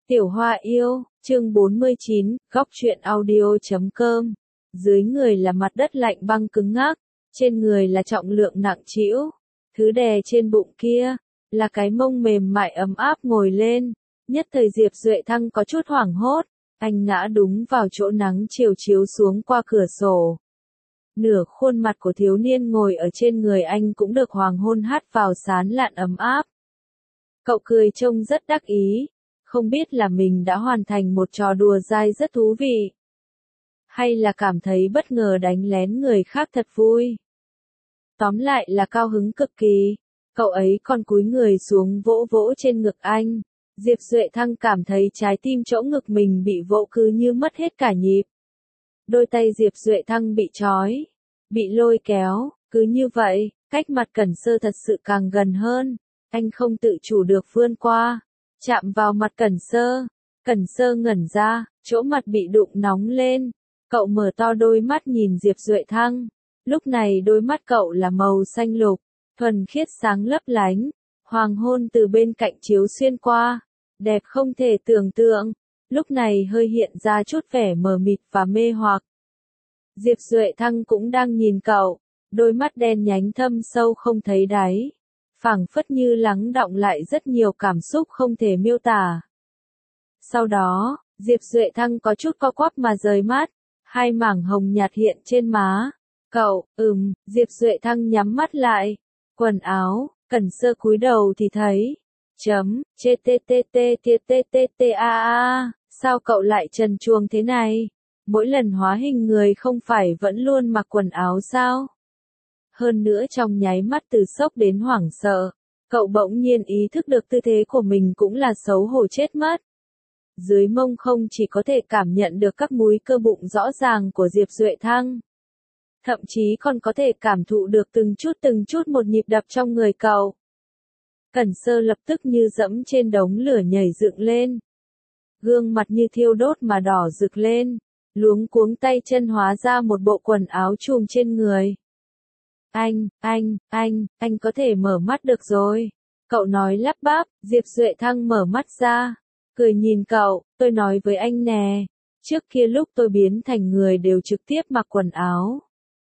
Tiểu Hoa yêu, chương 49, góc truyện audio.com. Dưới người là mặt đất lạnh băng cứng ngắc, trên người là trọng lượng nặng trĩu. Thứ đè trên bụng kia, là cái mông mềm mại ấm áp ngồi lên. Nhất thời Diệp Duệ Thăng có chút hoảng hốt, anh ngã đúng vào chỗ nắng chiều chiếu xuống qua cửa sổ. Nửa khuôn mặt của thiếu niên ngồi ở trên người anh cũng được hoàng hôn hắt vào sán lạn ấm áp. Cậu cười trông rất đắc ý. Không biết là mình đã hoàn thành một trò đùa dai rất thú vị, hay là cảm thấy bất ngờ đánh lén người khác thật vui. Tóm lại là cao hứng cực kỳ, cậu ấy còn cúi người xuống vỗ vỗ trên ngực anh. Diệp Duệ Thăng cảm thấy trái tim chỗ ngực mình bị vỗ cứ như mất hết cả nhịp. Đôi tay Diệp Duệ Thăng bị trói, bị lôi kéo, cứ như vậy, cách mặt Cẩn Sơ thật sự càng gần hơn. Anh không tự chủ được vươn qua, chạm vào mặt Cẩn Sơ. Cẩn Sơ ngẩn ra, chỗ mặt bị đụng nóng lên. Cậu mở to đôi mắt nhìn Diệp Duệ Thăng. Lúc này đôi mắt cậu là màu xanh lục, thuần khiết sáng lấp lánh. Hoàng hôn từ bên cạnh chiếu xuyên qua, đẹp không thể tưởng tượng. Lúc này hơi hiện ra chút vẻ mờ mịt và mê hoặc. Diệp Duệ Thăng cũng đang nhìn cậu, đôi mắt đen nhánh thâm sâu không thấy đáy, phảng phất như lắng đọng lại rất nhiều cảm xúc không thể miêu tả. Sau đó, Diệp Duệ Thăng có chút co quắp mà rời mắt, hai mảng hồng nhạt hiện trên má. Cậu, Diệp Duệ Thăng nhắm mắt lại. Quần áo, Cẩn Sơ cúi đầu thì thấy. Sao cậu lại trần truồng thế này? Mỗi lần hóa hình người không phải vẫn luôn mặc quần áo sao? Hơn nữa trong nháy mắt từ sốc đến hoảng sợ, cậu bỗng nhiên ý thức được tư thế của mình cũng là xấu hổ chết mất. Dưới mông không chỉ có thể cảm nhận được các múi cơ bụng rõ ràng của Diệp Duệ Thăng, thậm chí còn có thể cảm thụ được từng chút một nhịp đập trong người cậu. Cẩn Sơ lập tức như dẫm trên đống lửa nhảy dựng lên. Gương mặt như thiêu đốt mà đỏ rực lên, luống cuống tay chân hóa ra một bộ quần áo trùm trên người. Anh có thể mở mắt được rồi. Cậu nói lắp bắp. Diệp Duệ Thăng mở mắt ra, cười nhìn cậu, tôi nói với anh nè, trước kia lúc tôi biến thành người đều trực tiếp mặc quần áo.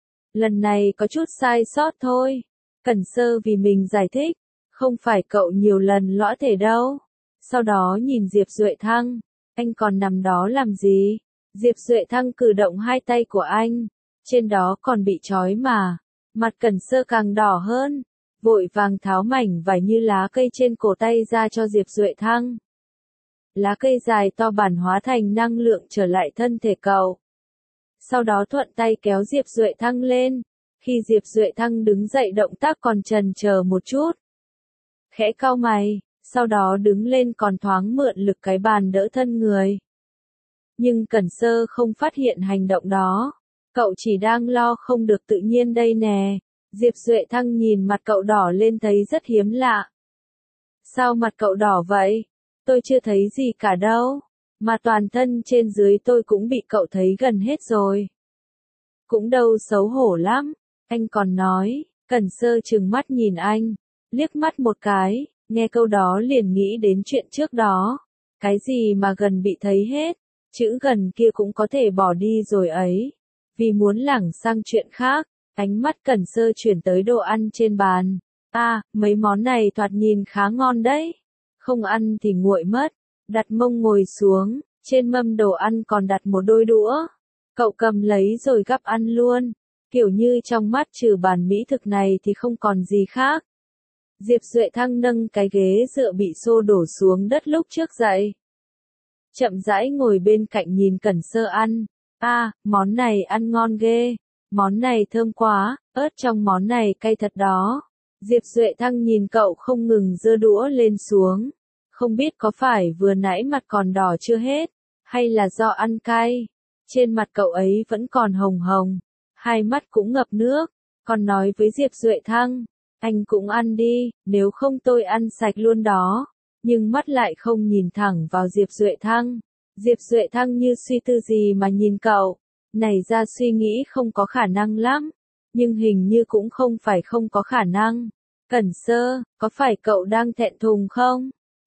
Lần này có chút sai sót thôi. Cẩn Sơ vì mình giải thích, không phải cậu nhiều lần lõa thể đâu. Sau đó nhìn Diệp Duệ Thăng, anh còn nằm đó làm gì? Diệp Duệ Thăng cử động hai tay của anh, trên đó còn bị trói mà. Mặt Cẩn Sơ càng đỏ hơn, vội vàng tháo mảnh vải như lá cây trên cổ tay ra cho Diệp Duệ Thăng. Lá cây dài to bản hóa thành năng lượng trở lại thân thể cậu. Sau đó thuận tay kéo Diệp Duệ Thăng lên. Khi Diệp Duệ Thăng đứng dậy động tác còn chần chờ một chút. Khẽ cau mày, sau đó đứng lên còn thoáng mượn lực cái bàn đỡ thân người. Nhưng Cẩn Sơ không phát hiện hành động đó. Cậu chỉ đang lo không được tự nhiên đây nè. Diệp Duệ Thăng nhìn mặt cậu đỏ lên thấy rất hiếm lạ. Sao mặt cậu đỏ vậy? Tôi chưa thấy gì cả đâu. Mà toàn thân trên dưới tôi cũng bị cậu thấy gần hết rồi. Cũng đâu xấu hổ lắm. Anh còn nói. Cẩn Sơ trừng mắt nhìn anh, liếc mắt một cái, nghe câu đó liền nghĩ đến chuyện trước đó. Cái gì mà gần bị thấy hết, chữ gần kia cũng có thể bỏ đi rồi ấy. Vì muốn lảng sang chuyện khác, ánh mắt Cẩn Sơ chuyển tới đồ ăn trên bàn. Mấy món này thoạt nhìn khá ngon đấy. Không ăn thì nguội mất. Đặt mông ngồi xuống, trên mâm đồ ăn còn đặt một đôi đũa. Cậu cầm lấy rồi gắp ăn luôn. Kiểu như trong mắt trừ bàn mỹ thực này thì không còn gì khác. Diệp Duệ Thăng nâng cái ghế dựa bị xô đổ xuống đất lúc trước dậy. Chậm rãi ngồi bên cạnh nhìn Cẩn Sơ ăn. Món này ăn ngon ghê. Món này thơm quá, ớt trong món này cay thật đó. Diệp Duệ Thăng nhìn cậu không ngừng giơ đũa lên xuống. Không biết có phải vừa nãy mặt còn đỏ chưa hết, hay là do ăn cay. Trên mặt cậu ấy vẫn còn hồng hồng, hai mắt cũng ngập nước. Còn nói với Diệp Duệ Thăng, anh cũng ăn đi, nếu không tôi ăn sạch luôn đó. Nhưng mắt lại không nhìn thẳng vào Diệp Duệ Thăng. Diệp Duệ Thăng như suy tư gì mà nhìn cậu. Nảy ra suy nghĩ không có khả năng lắm. Nhưng hình như cũng không phải không có khả năng. Cẩn Sơ, có phải cậu đang thẹn thùng không?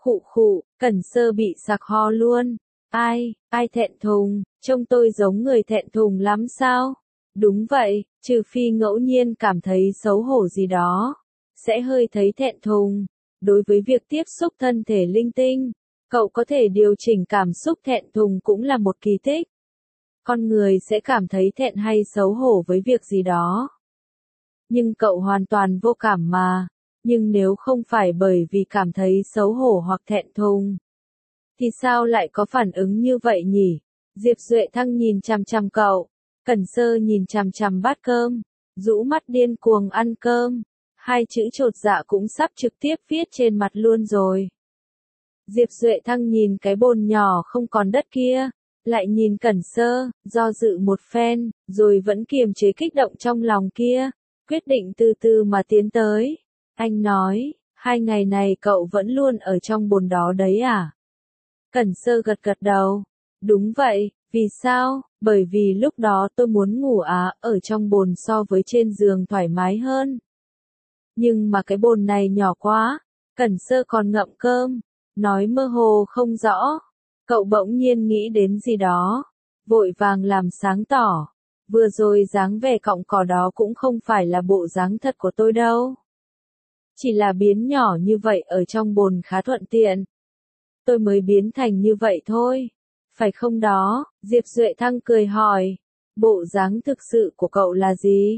Khụ khụ, Cẩn Sơ bị sặc ho luôn. Ai thẹn thùng, trông tôi giống người thẹn thùng lắm sao? Đúng vậy, trừ phi ngẫu nhiên cảm thấy xấu hổ gì đó, sẽ hơi thấy thẹn thùng. Đối với việc tiếp xúc thân thể linh tinh, cậu có thể điều chỉnh cảm xúc thẹn thùng cũng là một kỳ tích. Con người sẽ cảm thấy thẹn hay xấu hổ với việc gì đó. Nhưng cậu hoàn toàn vô cảm mà. Nhưng nếu không phải bởi vì cảm thấy xấu hổ hoặc thẹn thùng, thì sao lại có phản ứng như vậy nhỉ? Diệp Duệ Thăng nhìn chằm chằm cậu. Cẩn Sơ nhìn chằm chằm bát cơm, rũ mắt điên cuồng ăn cơm. Hai chữ chột dạ cũng sắp trực tiếp viết trên mặt luôn rồi. Diệp Duệ Thăng nhìn cái bồn nhỏ không còn đất kia, lại nhìn Cẩn Sơ, do dự một phen, rồi vẫn kiềm chế kích động trong lòng kia, quyết định từ từ mà tiến tới. Anh nói, 2 ngày này cậu vẫn luôn ở trong bồn đó đấy à? Cẩn Sơ gật gật đầu. Đúng vậy, vì sao? Bởi vì lúc đó tôi muốn ngủ ở trong bồn so với trên giường thoải mái hơn. Nhưng mà cái bồn này nhỏ quá. Cẩn Sơ còn ngậm cơm, nói mơ hồ không rõ. Cậu bỗng nhiên nghĩ đến gì đó, vội vàng làm sáng tỏ. Vừa rồi dáng vẻ cọng cỏ đó cũng không phải là bộ dáng thật của tôi đâu. Chỉ là biến nhỏ như vậy ở trong bồn khá thuận tiện. Tôi mới biến thành như vậy thôi. Phải không đó? Diệp Duệ Thăng cười hỏi. Bộ dáng thực sự của cậu là gì?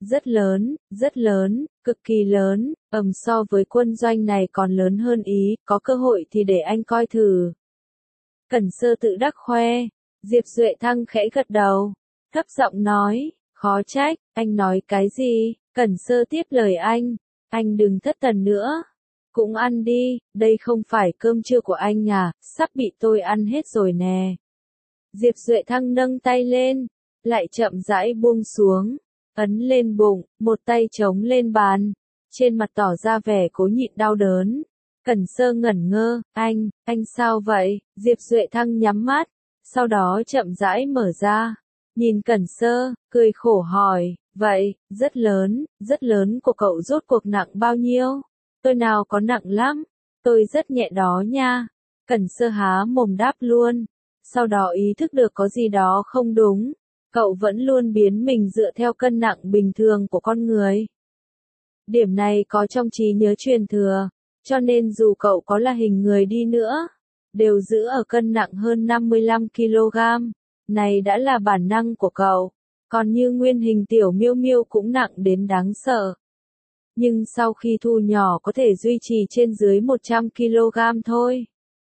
Rất lớn, cực kỳ lớn, so với quân doanh này còn lớn hơn ý, có cơ hội thì để anh coi thử. Cẩn Sơ tự đắc khoe. Diệp Duệ Thăng khẽ gật đầu, thấp giọng nói, khó trách, anh nói cái gì? Cẩn Sơ tiếp lời anh đừng thất thần nữa. Cũng ăn đi, đây không phải cơm trưa của anh à, sắp bị tôi ăn hết rồi nè. Diệp Duệ Thăng nâng tay lên, lại chậm rãi buông xuống, ấn lên bụng, một tay chống lên bàn, trên mặt tỏ ra vẻ cố nhịn đau đớn. Cẩn Sơ ngẩn ngơ, anh sao vậy? Diệp Duệ Thăng nhắm mắt, sau đó chậm rãi mở ra, nhìn Cẩn Sơ, cười khổ hỏi, vậy, rất lớn của cậu rốt cuộc nặng bao nhiêu? Tôi nào có nặng lắm, tôi rất nhẹ đó nha. Cẩn Sơ há mồm đáp luôn, sau đó ý thức được có gì đó không đúng, cậu vẫn luôn biến mình dựa theo cân nặng bình thường của con người. Điểm này có trong trí nhớ truyền thừa, cho nên dù cậu có là hình người đi nữa, đều giữ ở cân nặng hơn 55 kg. Này đã là bản năng của cậu, còn như nguyên hình tiểu miêu miêu cũng nặng đến đáng sợ. Nhưng sau khi thu nhỏ có thể duy trì trên dưới 100 kg thôi.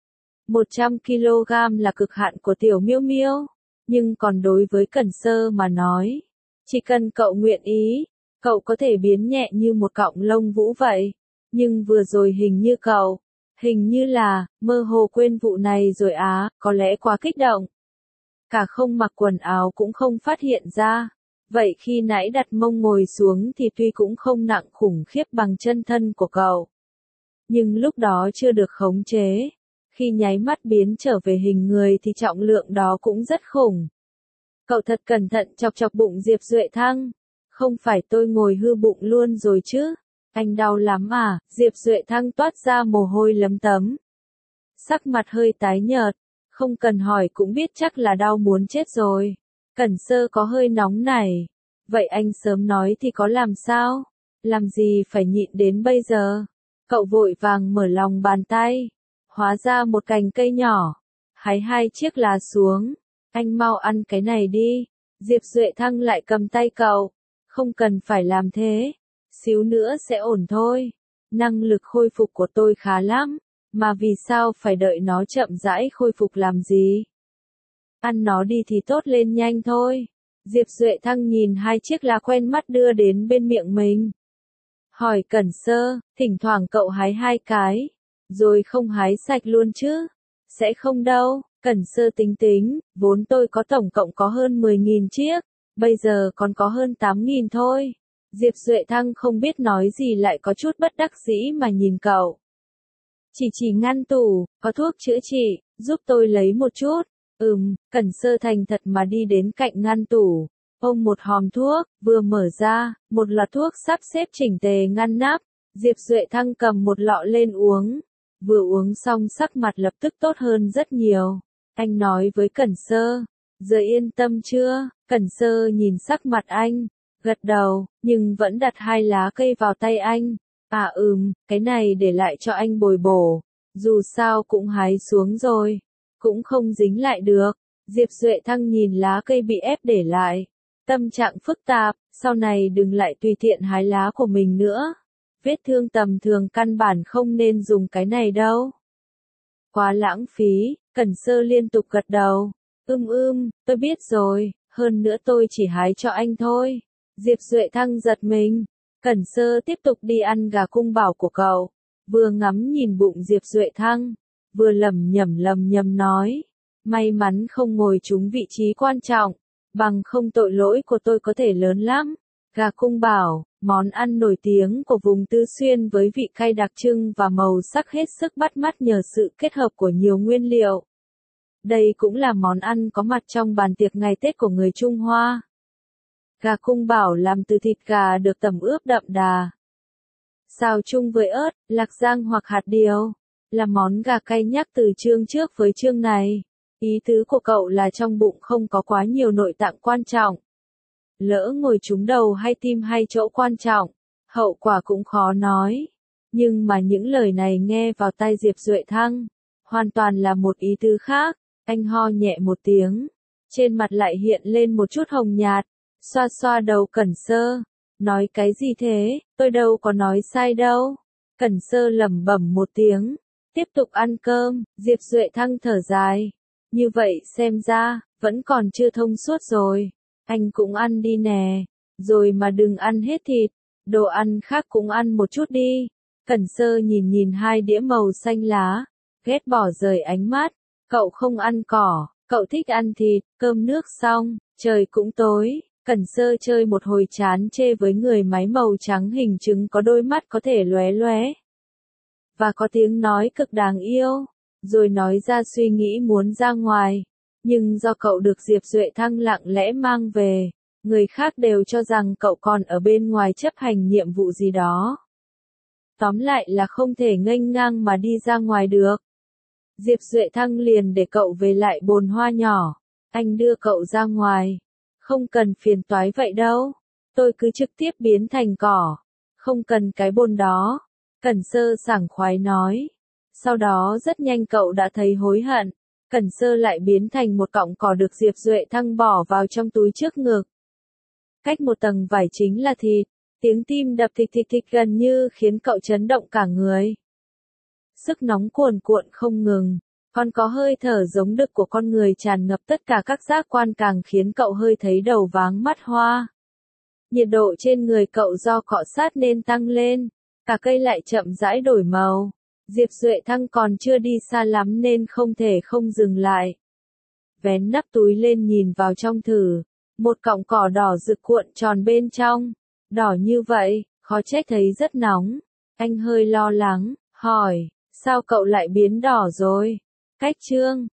100 kg là cực hạn của tiểu miêu miêu, nhưng còn đối với Cẩn Sơ mà nói, chỉ cần cậu nguyện ý, cậu có thể biến nhẹ như một cọng lông vũ vậy. Nhưng vừa rồi hình như là, mơ hồ quên vụ này rồi có lẽ quá kích động. Cả không mặc quần áo cũng không phát hiện ra. Vậy khi nãy đặt mông ngồi xuống thì tuy cũng không nặng khủng khiếp bằng chân thân của cậu. Nhưng lúc đó chưa được khống chế. Khi nháy mắt biến trở về hình người thì trọng lượng đó cũng rất khủng. Cậu thật cẩn thận chọc chọc bụng Diệp Duệ Thăng. Không phải tôi ngồi hư bụng luôn rồi chứ? Anh đau lắm à? Diệp Duệ Thăng toát ra mồ hôi lấm tấm. Sắc mặt hơi tái nhợt. Không cần hỏi cũng biết chắc là đau muốn chết rồi. Cẩn Sơ có hơi nóng này. Vậy anh sớm nói thì có làm sao? Làm gì phải nhịn đến bây giờ? Cậu vội vàng mở lòng bàn tay. Hóa ra một cành cây nhỏ. Hái 2 chiếc lá xuống. Anh mau ăn cái này đi. Diệp Duệ Thăng lại cầm tay cậu. Không cần phải làm thế. Xíu nữa sẽ ổn thôi. Năng lực khôi phục của tôi khá lắm. Mà vì sao phải đợi nó chậm rãi khôi phục làm gì? Ăn nó đi thì tốt lên nhanh thôi. Diệp Duệ Thăng nhìn 2 chiếc lá quen mắt đưa đến bên miệng mình. Hỏi Cẩn Sơ, thỉnh thoảng cậu hái 2 cái, rồi không hái sạch luôn chứ? Sẽ không đâu, Cẩn Sơ tính tính, vốn tôi có tổng cộng có hơn 10.000 chiếc, bây giờ còn có hơn 8.000 thôi. Diệp Duệ Thăng không biết nói gì lại có chút bất đắc dĩ mà nhìn cậu. Chỉ ngăn tủ, có thuốc chữa trị, giúp tôi lấy một chút. Cẩn Sơ thành thật mà đi đến cạnh ngăn tủ, ôm một hòm thuốc, vừa mở ra, một loạt thuốc sắp xếp chỉnh tề ngăn nắp. Diệp Duệ Thăng cầm một lọ lên uống, Vừa uống xong sắc mặt lập tức tốt hơn rất nhiều. Anh nói với Cẩn Sơ, giờ yên tâm chưa? Cẩn Sơ nhìn sắc mặt anh, gật đầu, nhưng vẫn đặt 2 lá cây vào tay anh. À cái này để lại cho anh bồi bổ, dù sao cũng hái xuống rồi, cũng không dính lại được. Diệp Duệ Thăng nhìn lá cây bị ép để lại, tâm trạng phức tạp, sau này đừng lại tùy tiện hái lá của mình nữa. Vết thương tầm thường căn bản không nên dùng cái này đâu. Quá lãng phí, Cẩn Sơ liên tục gật đầu. Tôi biết rồi, hơn nữa tôi chỉ hái cho anh thôi. Diệp Duệ Thăng giật mình. Cẩn Sơ tiếp tục đi ăn gà cung bảo của cậu, vừa ngắm nhìn bụng Diệp Duệ Thăng, vừa lẩm nhẩm nói, may mắn không ngồi trúng vị trí quan trọng, bằng không tội lỗi của tôi có thể lớn lắm. Gà cung bảo, món ăn nổi tiếng của vùng Tứ Xuyên với vị cay đặc trưng và màu sắc hết sức bắt mắt nhờ sự kết hợp của nhiều nguyên liệu. Đây cũng là món ăn có mặt trong bàn tiệc ngày Tết của người Trung Hoa. Gà cung bảo làm từ thịt gà được tẩm ướp đậm đà, xào chung với ớt, lạc rang hoặc hạt điều, là món gà cay nhắc từ chương trước với chương này. Ý tứ của cậu là trong bụng không có quá nhiều nội tạng quan trọng. Lỡ ngồi trúng đầu hay tim hay chỗ quan trọng, hậu quả cũng khó nói. Nhưng mà những lời này nghe vào tai Diệp Duệ Thăng, hoàn toàn là một ý tứ khác. Anh ho nhẹ một tiếng, trên mặt lại hiện lên một chút hồng nhạt, xoa xoa đầu Cẩn Sơ, nói cái gì thế, tôi đâu có nói sai đâu. Cẩn Sơ lẩm bẩm một tiếng, tiếp tục ăn cơm. Diệp Duệ Thăng thở dài, như vậy xem ra, vẫn còn chưa thông suốt rồi. Anh cũng ăn đi nè, rồi mà đừng ăn hết thịt, đồ ăn khác cũng ăn một chút đi. Cẩn Sơ nhìn 2 đĩa màu xanh lá, ghét bỏ rời ánh mắt, cậu không ăn cỏ, cậu thích ăn thịt. Cơm nước xong, trời cũng tối, Cẩn Sơ chơi một hồi chán chê với người máy màu trắng hình trứng có đôi mắt có thể lóe lóe, và có tiếng nói cực đáng yêu, rồi nói ra suy nghĩ muốn ra ngoài. Nhưng do cậu được Diệp Duệ Thăng lặng lẽ mang về, người khác đều cho rằng cậu còn ở bên ngoài chấp hành nhiệm vụ gì đó. Tóm lại là không thể nghênh ngang mà đi ra ngoài được. Diệp Duệ Thăng liền để cậu về lại bồn hoa nhỏ. Anh đưa cậu ra ngoài. Không cần phiền toái vậy đâu. Tôi cứ trực tiếp biến thành cỏ. Không cần cái bồn đó. Cẩn Sơ sảng khoái nói. Sau đó rất nhanh cậu đã thấy hối hận. Cẩn Sơ lại biến thành một cọng cỏ được Diệp Duệ Thăng bỏ vào trong túi trước ngực. Cách một tầng vải chính là thịt. Tiếng tim đập thịch thịch thịch gần như khiến cậu chấn động cả người. Sức nóng cuồn cuộn không ngừng, còn có hơi thở giống đực của con người tràn ngập tất cả các giác quan càng khiến cậu hơi thấy đầu váng mắt hoa. Nhiệt độ trên người cậu do cọ sát nên tăng lên, cả cây lại chậm rãi đổi màu. Diệp Duệ Thăng còn chưa đi xa lắm nên không thể không dừng lại. Vén nắp túi lên nhìn vào trong thử, một cọng cỏ đỏ rực cuộn tròn bên trong. Đỏ như vậy, khó trách thấy rất nóng. Anh hơi lo lắng, hỏi, sao cậu lại biến đỏ rồi? Cách chương